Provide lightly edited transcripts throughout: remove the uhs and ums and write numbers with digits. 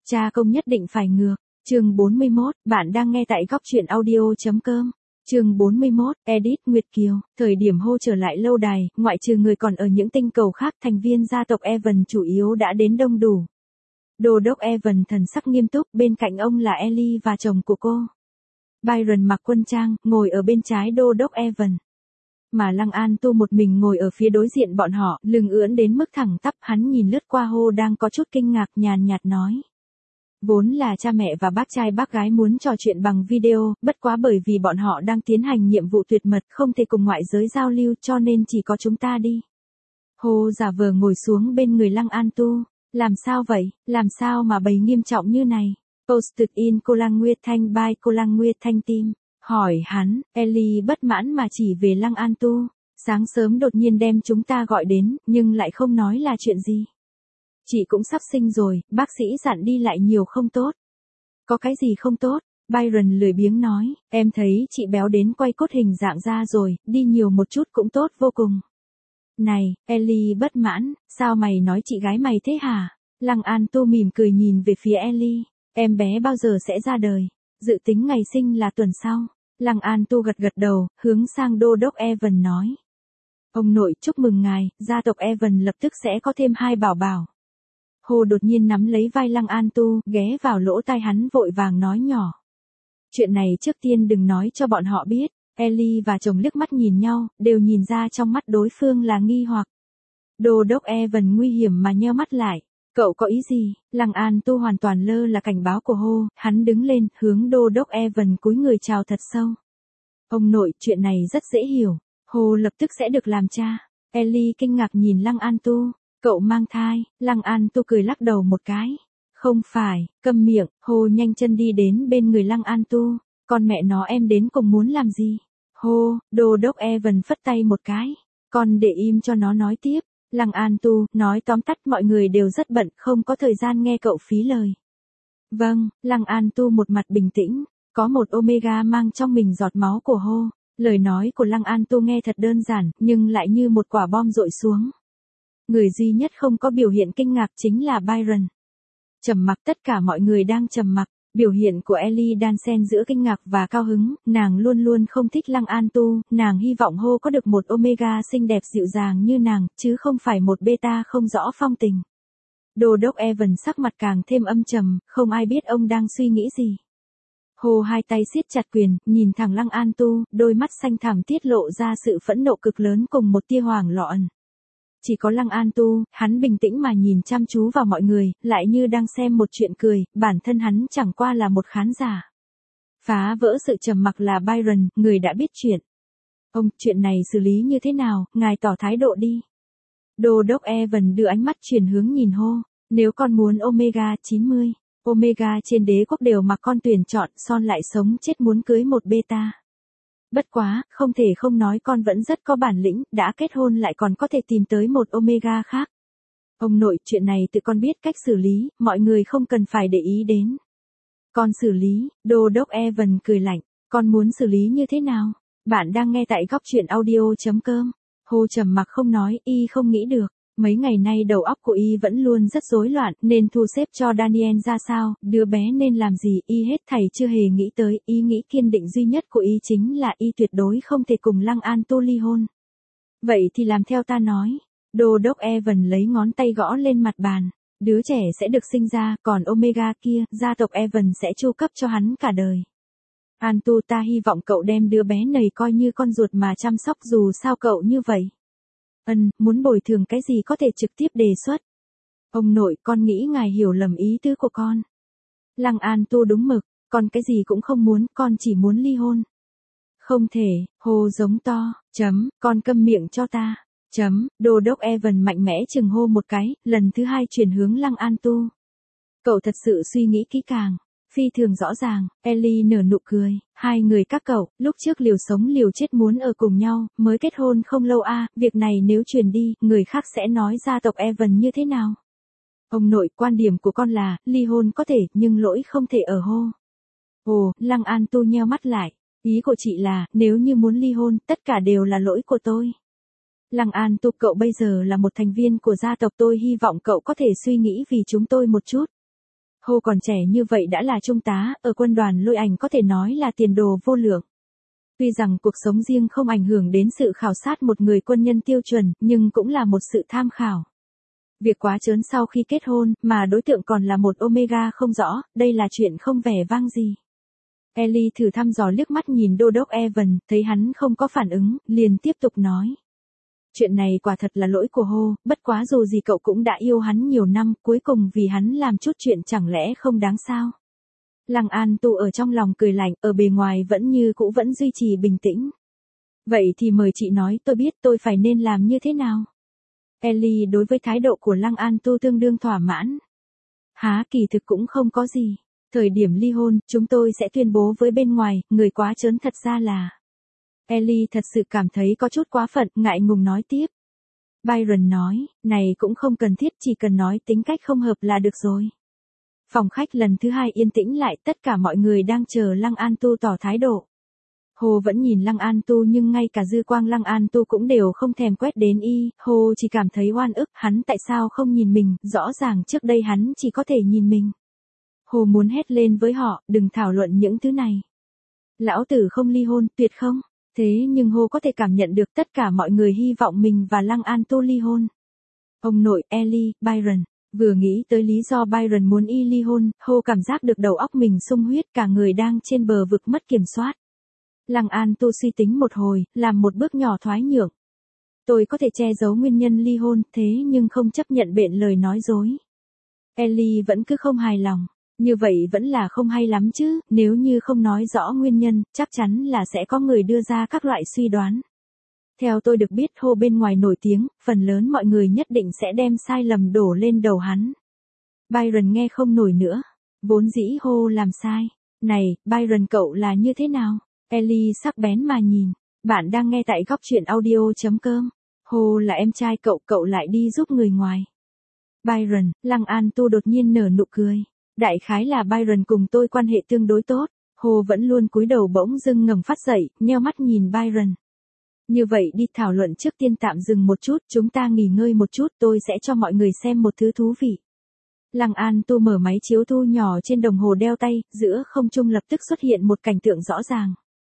Cha công nhất định phải ngược. Chương 41, bạn đang nghe tại góc truyện audio.com. Chương 41, edit Nguyệt Kiều. Thời điểm Ho trở lại lâu đài, ngoại trừ người còn ở những tinh cầu khác, thành viên gia tộc Evan chủ yếu đã đến đông đủ. Đô đốc Evan thần sắc nghiêm túc, bên cạnh ông là Ellie và chồng của cô. Byron mặc quân trang, ngồi ở bên trái đô đốc Evan. Mà Lăng An Tu một mình ngồi ở phía đối diện bọn họ, lưng ưỡn đến mức thẳng tắp, hắn nhìn lướt qua Ho đang có chút kinh ngạc, nhàn nhạt nói. Vốn là cha mẹ và bác trai bác gái muốn trò chuyện bằng video, bất quá bởi vì bọn họ đang tiến hành nhiệm vụ tuyệt mật không thể cùng ngoại giới giao lưu cho nên chỉ có chúng ta đi. Ho giả vờ ngồi xuống bên người Lăng An Tu. Làm sao vậy, làm sao mà bày nghiêm trọng như này? Posted in Cô Lăng Nguyệt Thanh by Cô Lăng Nguyệt Thanh Team. Hỏi hắn, Ellie bất mãn mà chỉ về Lăng An Tu. Sáng sớm đột nhiên đem chúng ta gọi đến, nhưng lại không nói là chuyện gì. Chị cũng sắp sinh rồi, bác sĩ dặn đi lại nhiều không tốt. Có cái gì không tốt? Byron lười biếng nói, em thấy chị béo đến quay cốt hình dạng ra rồi, đi nhiều một chút cũng tốt vô cùng. Này, Ellie bất mãn, sao mày nói chị gái mày thế hả? Lăng An Tu mỉm cười nhìn về phía Ellie, em bé bao giờ sẽ ra đời? Dự tính ngày sinh là tuần sau. Lăng An Tu gật gật đầu, hướng sang đô đốc Evan nói. Ông nội chúc mừng ngài, gia tộc Evan lập tức sẽ có thêm 2 bảo bảo. Ho đột nhiên nắm lấy vai Lăng An Tu, ghé vào lỗ tai hắn vội vàng nói nhỏ. Chuyện này trước tiên đừng nói cho bọn họ biết. Ellie và chồng liếc mắt nhìn nhau, đều nhìn ra trong mắt đối phương là nghi hoặc. Đô đốc Evan nguy hiểm mà nheo mắt lại. Cậu có ý gì? Lăng An Tu hoàn toàn lơ là cảnh báo của Ho, hắn đứng lên, hướng đô đốc Evan cúi người chào thật sâu. Ông nội, chuyện này rất dễ hiểu. Ho lập tức sẽ được làm cha. Ellie kinh ngạc nhìn Lăng An Tu. Cậu mang thai, Lăng An Tu cười lắc đầu một cái. Không phải, câm miệng. Ho nhanh chân đi đến bên người Lăng An Tu. Con mẹ nó em đến cùng muốn làm gì? Ho, đô đốc Evan phất tay một cái. Con để im cho nó nói tiếp. Lăng An Tu, nói tóm tắt mọi người đều rất bận, không có thời gian nghe cậu phí lời. Vâng, Lăng An Tu một mặt bình tĩnh. Có một Omega mang trong mình giọt máu của Ho. Lời nói của Lăng An Tu nghe thật đơn giản, nhưng lại như một quả bom dội xuống. Người duy nhất không có biểu hiện kinh ngạc chính là Byron. Trầm mặc, tất cả mọi người đang trầm mặc. Biểu hiện của Ellie đan xen giữa kinh ngạc và cao hứng, nàng luôn luôn không thích Lăng An Tu, nàng hy vọng Ho có được một Omega xinh đẹp dịu dàng như nàng, chứ không phải một beta không rõ phong tình. Đô đốc Evan sắc mặt càng thêm âm trầm, không ai biết ông đang suy nghĩ gì. Ho hai tay siết chặt quyền, nhìn thẳng Lăng An Tu, đôi mắt xanh thẳm tiết lộ ra sự phẫn nộ cực lớn cùng một tia hoảng loạn. Chỉ có Lăng An Tu, hắn bình tĩnh mà nhìn chăm chú vào mọi người, lại như đang xem một chuyện cười, bản thân hắn chẳng qua là một khán giả. Phá vỡ sự trầm mặc là Byron, người đã biết chuyện. Ông, chuyện này xử lý như thế nào, ngài tỏ thái độ đi. Đô đốc Evan đưa ánh mắt chuyển hướng nhìn Ho, nếu con muốn Omega 90, Omega trên đế quốc đều mà con tuyển chọn, son lại sống chết muốn cưới một beta. Bất quá, không thể không nói con vẫn rất có bản lĩnh, đã kết hôn lại còn có thể tìm tới một Omega khác. Ông nội, chuyện này tự con biết cách xử lý, mọi người không cần phải để ý đến. Con xử lý, đô đốc Evan cười lạnh, con muốn xử lý như thế nào? Bạn đang nghe tại góc truyện audio.com. Ho trầm mặc không nói, y không nghĩ được. Mấy ngày nay đầu óc của y vẫn luôn rất rối loạn, nên thu xếp cho Daniel ra sao, đứa bé nên làm gì, y hết thảy chưa hề nghĩ tới, ý nghĩ kiên định duy nhất của y chính là y tuyệt đối không thể cùng Lăng An Tu ly hôn. Vậy thì làm theo ta nói. Đô đốc Evan lấy ngón tay gõ lên mặt bàn. Đứa trẻ sẽ được sinh ra, còn Omega kia, gia tộc Evan sẽ chu cấp cho hắn cả đời. An Tu, ta hy vọng cậu đem đứa bé này coi như con ruột mà chăm sóc, dù sao cậu như vậy. Muốn bồi thường cái gì có thể trực tiếp đề xuất. Ông nội, con nghĩ ngài hiểu lầm ý tứ của con. Lăng An Tu đúng mực, con cái gì cũng không muốn, con chỉ muốn ly hôn. Không thể, Ho giống to, con câm miệng cho ta, đô đốc Evan mạnh mẽ chừng Ho một cái, lần thứ 2 chuyển hướng Lăng An Tu. Cậu thật sự suy nghĩ kỹ càng. Phi thường rõ ràng, Ellie nở nụ cười, hai người các cậu, lúc trước liều sống liều chết muốn ở cùng nhau, mới kết hôn không lâu việc này nếu truyền đi, người khác sẽ nói gia tộc Evan như thế nào? Ông nội, quan điểm của con là, ly hôn có thể, nhưng lỗi không thể ở Ho. Ồ, Lăng An Tu nheo mắt lại, ý của chị là, nếu như muốn ly hôn, tất cả đều là lỗi của tôi. Lăng An Tu, cậu bây giờ là một thành viên của gia tộc, tôi hy vọng cậu có thể suy nghĩ vì chúng tôi một chút. Hồ còn trẻ như vậy đã là trung tá, ở quân đoàn Lôi Ảnh có thể nói là tiền đồ vô lượng. Tuy rằng cuộc sống riêng không ảnh hưởng đến sự khảo sát một người quân nhân tiêu chuẩn, nhưng cũng là một sự tham khảo. Việc quá chớn sau khi kết hôn, mà đối tượng còn là một Omega không rõ, đây là chuyện không vẻ vang gì. Ellie thử thăm dò liếc mắt nhìn Đô đốc Evan, thấy hắn không có phản ứng, liền tiếp tục nói. Chuyện này quả thật là lỗi của Hồ, bất quá dù gì cậu cũng đã yêu hắn nhiều năm, cuối cùng vì hắn làm chút chuyện chẳng lẽ không đáng sao. Lăng An Tu ở trong lòng cười lạnh, ở bề ngoài vẫn như cũ vẫn duy trì bình tĩnh. Vậy thì mời chị nói tôi biết tôi phải nên làm như thế nào. Ellie đối với thái độ của Lăng An Tu tương đương thỏa mãn. Há kỳ thực cũng không có gì. Thời điểm ly hôn, chúng tôi sẽ tuyên bố với bên ngoài, người quá trớn thật ra là. Ellie thật sự cảm thấy có chút quá phận, ngại ngùng nói tiếp. Byron nói, này cũng không cần thiết, chỉ cần nói tính cách không hợp là được rồi. Phòng khách lần thứ hai yên tĩnh lại, tất cả mọi người đang chờ Lăng An Tu tỏ thái độ. Hồ vẫn nhìn Lăng An Tu nhưng ngay cả dư quang Lăng An Tu cũng đều không thèm quét đến y, Hồ chỉ cảm thấy oan ức, hắn tại sao không nhìn mình, rõ ràng trước đây hắn chỉ có thể nhìn mình. Hồ muốn hét lên với họ, đừng thảo luận những thứ này. Lão tử không ly hôn, tuyệt không? Thế nhưng Hồ có thể cảm nhận được tất cả mọi người hy vọng mình và Lăng An Tu ly hôn. Ông nội, Ellie, Byron. Vừa nghĩ tới lý do Byron muốn y ly hôn, Hồ cảm giác được đầu óc mình sung huyết, cả người đang trên bờ vực mất kiểm soát. Lăng An Tu suy tính một hồi, làm một bước nhỏ thoái nhượng. Tôi có thể che giấu nguyên nhân ly hôn, thế nhưng không chấp nhận bện lời nói dối. Ellie vẫn cứ không hài lòng. Như vậy vẫn là không hay lắm chứ, nếu như không nói rõ nguyên nhân, chắc chắn là sẽ có người đưa ra các loại suy đoán. Theo tôi được biết Hồ bên ngoài nổi tiếng, phần lớn mọi người nhất định sẽ đem sai lầm đổ lên đầu hắn. Byron nghe không nổi nữa. Vốn dĩ Hồ làm sai. Này, Byron cậu là như thế nào? Ellie sắc bén mà nhìn. Bạn đang nghe tại góc truyện audio.com. Hồ là em trai cậu, cậu lại đi giúp người ngoài. Byron, Lăng An Tu đột nhiên nở nụ cười. Đại khái là Byron cùng tôi quan hệ tương đối tốt. Hồ vẫn luôn cúi đầu bỗng dưng ngẩng phát dậy, nheo mắt nhìn Byron. Như vậy đi, thảo luận trước tiên tạm dừng một chút, chúng ta nghỉ ngơi một chút, tôi sẽ cho mọi người xem một thứ thú vị. Lăng An Tu mở máy chiếu thu nhỏ trên đồng hồ đeo tay, giữa không trung lập tức xuất hiện một cảnh tượng rõ ràng.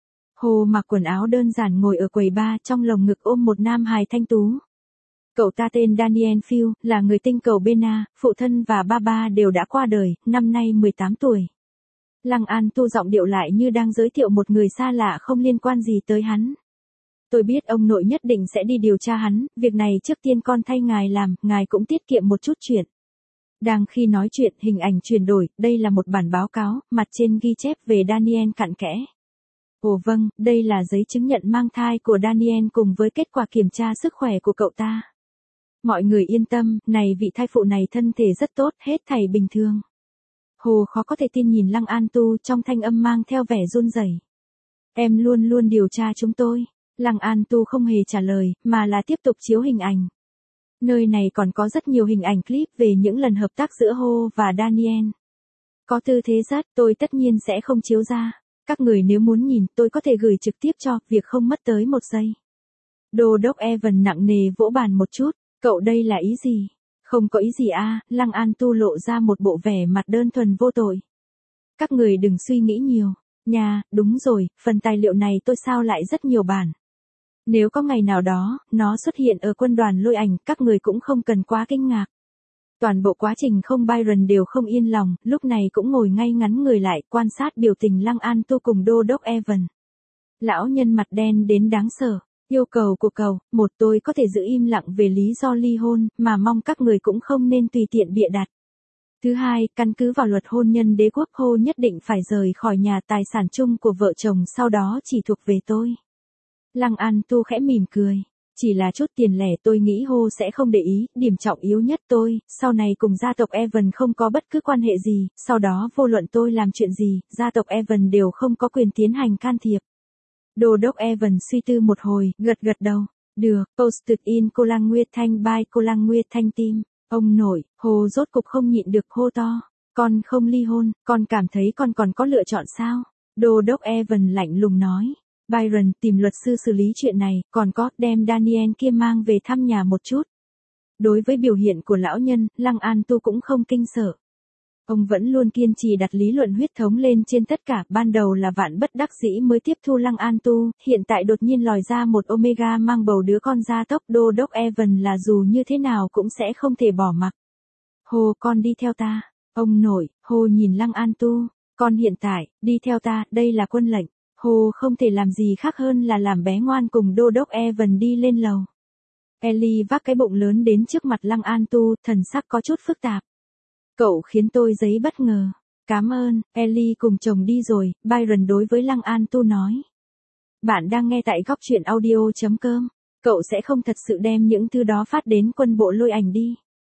Hồ mặc quần áo đơn giản ngồi ở quầy bar, trong lồng ngực ôm một nam hài thanh tú. Cậu ta tên Daniel Phil, là người tinh cầu Bena, phụ thân và ba đều đã qua đời, năm nay 18 tuổi. Lăng An Tu giọng điệu lại như đang giới thiệu một người xa lạ không liên quan gì tới hắn. Tôi biết ông nội nhất định sẽ đi điều tra hắn, việc này trước tiên con thay ngài làm, ngài cũng tiết kiệm một chút chuyện. Đang khi nói chuyện, hình ảnh chuyển đổi, đây là một bản báo cáo, mặt trên ghi chép về Daniel cặn kẽ. Ồ vâng, đây là giấy chứng nhận mang thai của Daniel cùng với kết quả kiểm tra sức khỏe của cậu ta. Mọi người yên tâm, này vị thai phụ này thân thể rất tốt, hết thảy bình thường. Hồ khó có thể tin nhìn Lăng An Tu, trong thanh âm mang theo vẻ run rẩy. Em luôn luôn điều tra chúng tôi. Lăng An Tu không hề trả lời, mà là tiếp tục chiếu hình ảnh. Nơi này còn có rất nhiều hình ảnh clip về những lần hợp tác giữa Hồ và Daniel. Có tư thế rất, tôi tất nhiên sẽ không chiếu ra. Các người nếu muốn nhìn, tôi có thể gửi trực tiếp cho, việc không mất tới một giây. Đô đốc Evan nặng nề vỗ bàn một chút, cậu đây là ý gì? Không có ý gì à, Lăng An Tu lộ ra một bộ vẻ mặt đơn thuần vô tội. Các người đừng suy nghĩ nhiều. Nha, đúng rồi, phần tài liệu này tôi sao lại rất nhiều bản. Nếu có ngày nào đó, nó xuất hiện ở quân đoàn Lôi Ảnh, các người cũng không cần quá kinh ngạc. Toàn bộ quá trình không Byron đều không yên lòng, lúc này cũng ngồi ngay ngắn người lại, quan sát biểu tình Lăng An Tu cùng Đô đốc Evan. Lão nhân mặt đen đến đáng sợ. Yêu cầu của cậu, một tôi có thể giữ im lặng về lý do ly hôn, mà mong các người cũng không nên tùy tiện bịa đặt. Thứ hai, căn cứ vào luật hôn nhân đế quốc Hồ nhất định phải rời khỏi nhà, tài sản chung của vợ chồng sau đó chỉ thuộc về tôi. Lăng An Tu khẽ mỉm cười. Chỉ là chút tiền lẻ, tôi nghĩ Hồ sẽ không để ý, điểm trọng yếu nhất tôi, sau này cùng gia tộc Evan không có bất cứ quan hệ gì, sau đó vô luận tôi làm chuyện gì, gia tộc Evan đều không có quyền tiến hành can thiệp. Đô đốc Evan suy tư một hồi, gật gật đầu. Được, posted in cô Lăng Nguyệt Thanh by cô Lăng Nguyệt Thanh team. Ông nội, Hồ rốt cục không nhịn được hô to. Con không ly hôn, con cảm thấy con còn có lựa chọn sao? Đô đốc Evan lạnh lùng nói. Byron, tìm luật sư xử lý chuyện này, còn có, đem Daniel kia mang về thăm nhà một chút. Đối với biểu hiện của lão nhân, Lăng An Tu cũng không kinh sợ. Ông vẫn luôn kiên trì đặt lý luận huyết thống lên trên tất cả, ban đầu là vạn bất đắc dĩ mới tiếp thu Lăng An Tu, hiện tại đột nhiên lòi ra một Omega mang bầu đứa con gia tốc, Đô đốc Evan là dù như thế nào cũng sẽ không thể bỏ mặc. Hồ, con đi theo ta. Ông nội, Hồ nhìn Lăng An Tu, con hiện tại, đi theo ta, đây là quân lệnh. Hồ không thể làm gì khác hơn là làm bé ngoan cùng Đô đốc Evan đi lên lầu. Ellie vác cái bụng lớn đến trước mặt Lăng An Tu, thần sắc có chút phức tạp. Cậu khiến tôi giấy bất ngờ. Cảm ơn, Ellie cùng chồng đi rồi, Byron đối với Lăng An Tu nói. Bạn đang nghe tại góc truyện audio.com. Cậu sẽ không thật sự đem những thứ đó phát đến quân bộ lôi ảnh đi.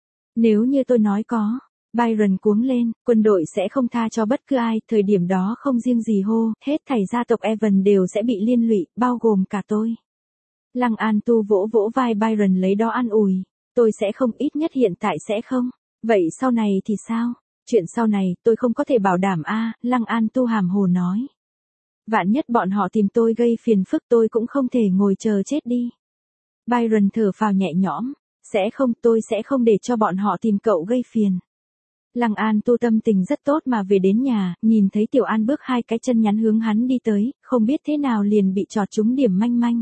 Nếu như tôi nói có, Byron cuống lên, quân đội sẽ không tha cho bất cứ ai, thời điểm đó không riêng gì Hô, hết thảy gia tộc Evan đều sẽ bị liên lụy, bao gồm cả tôi. Lăng An Tu vỗ vỗ vai Byron lấy đó an ủi, tôi sẽ không, ít nhất hiện tại sẽ không. Vậy sau này thì sao? Chuyện sau này, tôi không có thể bảo đảm a, Lăng An Tu hàm hồ nói. Vạn nhất bọn họ tìm tôi gây phiền phức, tôi cũng không thể ngồi chờ chết đi. Byron thở phào nhẹ nhõm, sẽ không, tôi sẽ không để cho bọn họ tìm cậu gây phiền. Lăng An Tu tâm tình rất tốt mà về đến nhà, nhìn thấy Tiểu An bước hai cái chân nhắn hướng hắn đi tới, không biết thế nào liền bị chọt trúng điểm manh manh.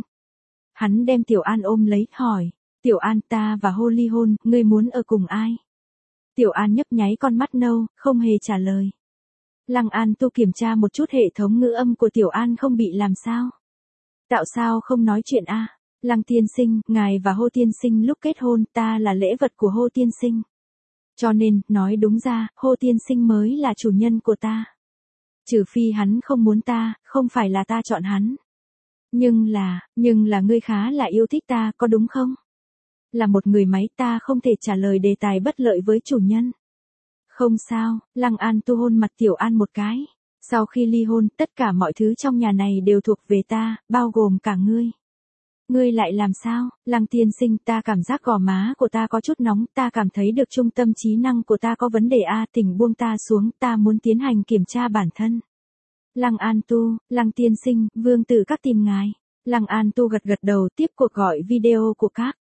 Hắn đem Tiểu An ôm lấy, hỏi, Tiểu An, ta và Hô ly hôn, ngươi muốn ở cùng ai? Tiểu An nhấp nháy con mắt nâu, không hề trả lời. Lăng An Tu kiểm tra một chút hệ thống ngữ âm của Tiểu An không bị làm sao. Tạo sao không nói chuyện a? Lăng tiên sinh, ngài và Hô tiên sinh lúc kết hôn, ta là lễ vật của Hô tiên sinh. Cho nên, nói đúng ra, Hô tiên sinh mới là chủ nhân của ta. Trừ phi hắn không muốn ta, không phải là ta chọn hắn. Nhưng là ngươi khá là yêu thích ta, có đúng không? Là một người máy, ta không thể trả lời đề tài bất lợi với chủ nhân. Không sao, Lăng An Tu hôn mặt Tiểu An một cái. Sau khi ly hôn, tất cả mọi thứ trong nhà này đều thuộc về ta, bao gồm cả ngươi. Ngươi lại làm sao? Lăng tiên sinh, ta cảm giác gò má của ta có chút nóng, ta cảm thấy được trung tâm trí năng của ta có vấn đề a, thỉnh buông ta xuống, ta muốn tiến hành kiểm tra bản thân. Lăng An Tu, Lăng tiên sinh, vương tử các tìm ngài. Lăng An Tu gật gật đầu, tiếp cuộc gọi video của các.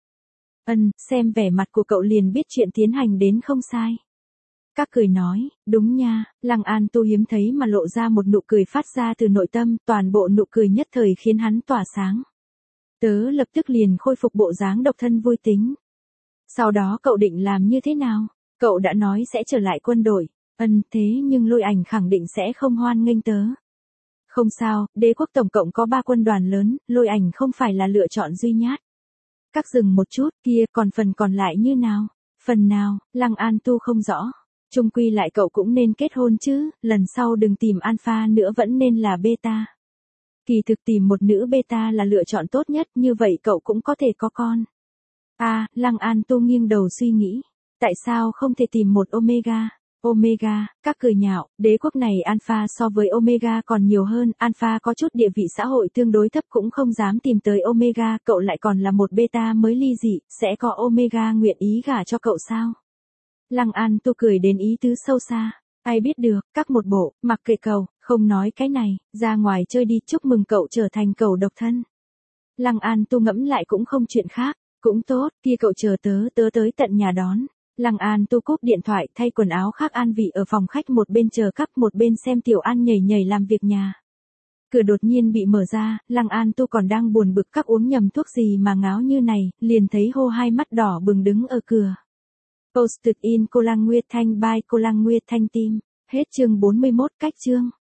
Xem vẻ mặt của cậu liền biết chuyện tiến hành đến không sai. Các cười nói, đúng nha, Lăng An Tu hiếm thấy mà lộ ra một nụ cười phát ra từ nội tâm, toàn bộ nụ cười nhất thời khiến hắn tỏa sáng. Tớ lập tức liền khôi phục bộ dáng độc thân vui tính. Sau đó cậu định làm như thế nào? Cậu đã nói sẽ trở lại quân đội. Thế nhưng lôi ảnh khẳng định sẽ không hoan nghênh tớ. Không sao, đế quốc tổng cộng có 3 quân đoàn lớn, lôi ảnh không phải là lựa chọn duy nhất. Các dừng một chút, kia, còn phần còn lại như nào? Phần nào, Lăng An Tu không rõ. Chung quy lại cậu cũng nên kết hôn chứ, lần sau đừng tìm alpha nữa, vẫn nên là beta. Kỳ thực tìm một nữ beta là lựa chọn tốt nhất, như vậy cậu cũng có thể có con. Lăng An Tu nghiêng đầu suy nghĩ. Tại sao không thể tìm một omega? Omega, các cười nhạo, đế quốc này alpha so với omega còn nhiều hơn, alpha có chút địa vị xã hội tương đối thấp cũng không dám tìm tới omega, cậu lại còn là một beta mới ly dị, sẽ có omega nguyện ý gả cho cậu sao? Lăng An Tu cười đến ý tứ sâu xa. Ai biết được, các một bộ, mặc kệ cậu, không nói cái này, ra ngoài chơi đi, chúc mừng cậu trở thành cậu độc thân. Lăng An Tu ngẫm lại cũng không chuyện khác, cũng tốt, kia cậu chờ tớ tới tận nhà đón. Lăng An Tu cúp điện thoại, thay quần áo khác an vị ở phòng khách, một bên chờ cắp một bên xem Tiểu An nhảy nhảy làm việc nhà. Cửa đột nhiên bị mở ra, Lăng An Tu còn đang buồn bực các uống nhầm thuốc gì mà ngáo như này, liền thấy Hô hai mắt đỏ bừng đứng ở cửa. Posted in Cô Lăng Nguyệt Thanh by Cô Lăng Nguyệt Thanh Team. Hết chương 41, cách chương.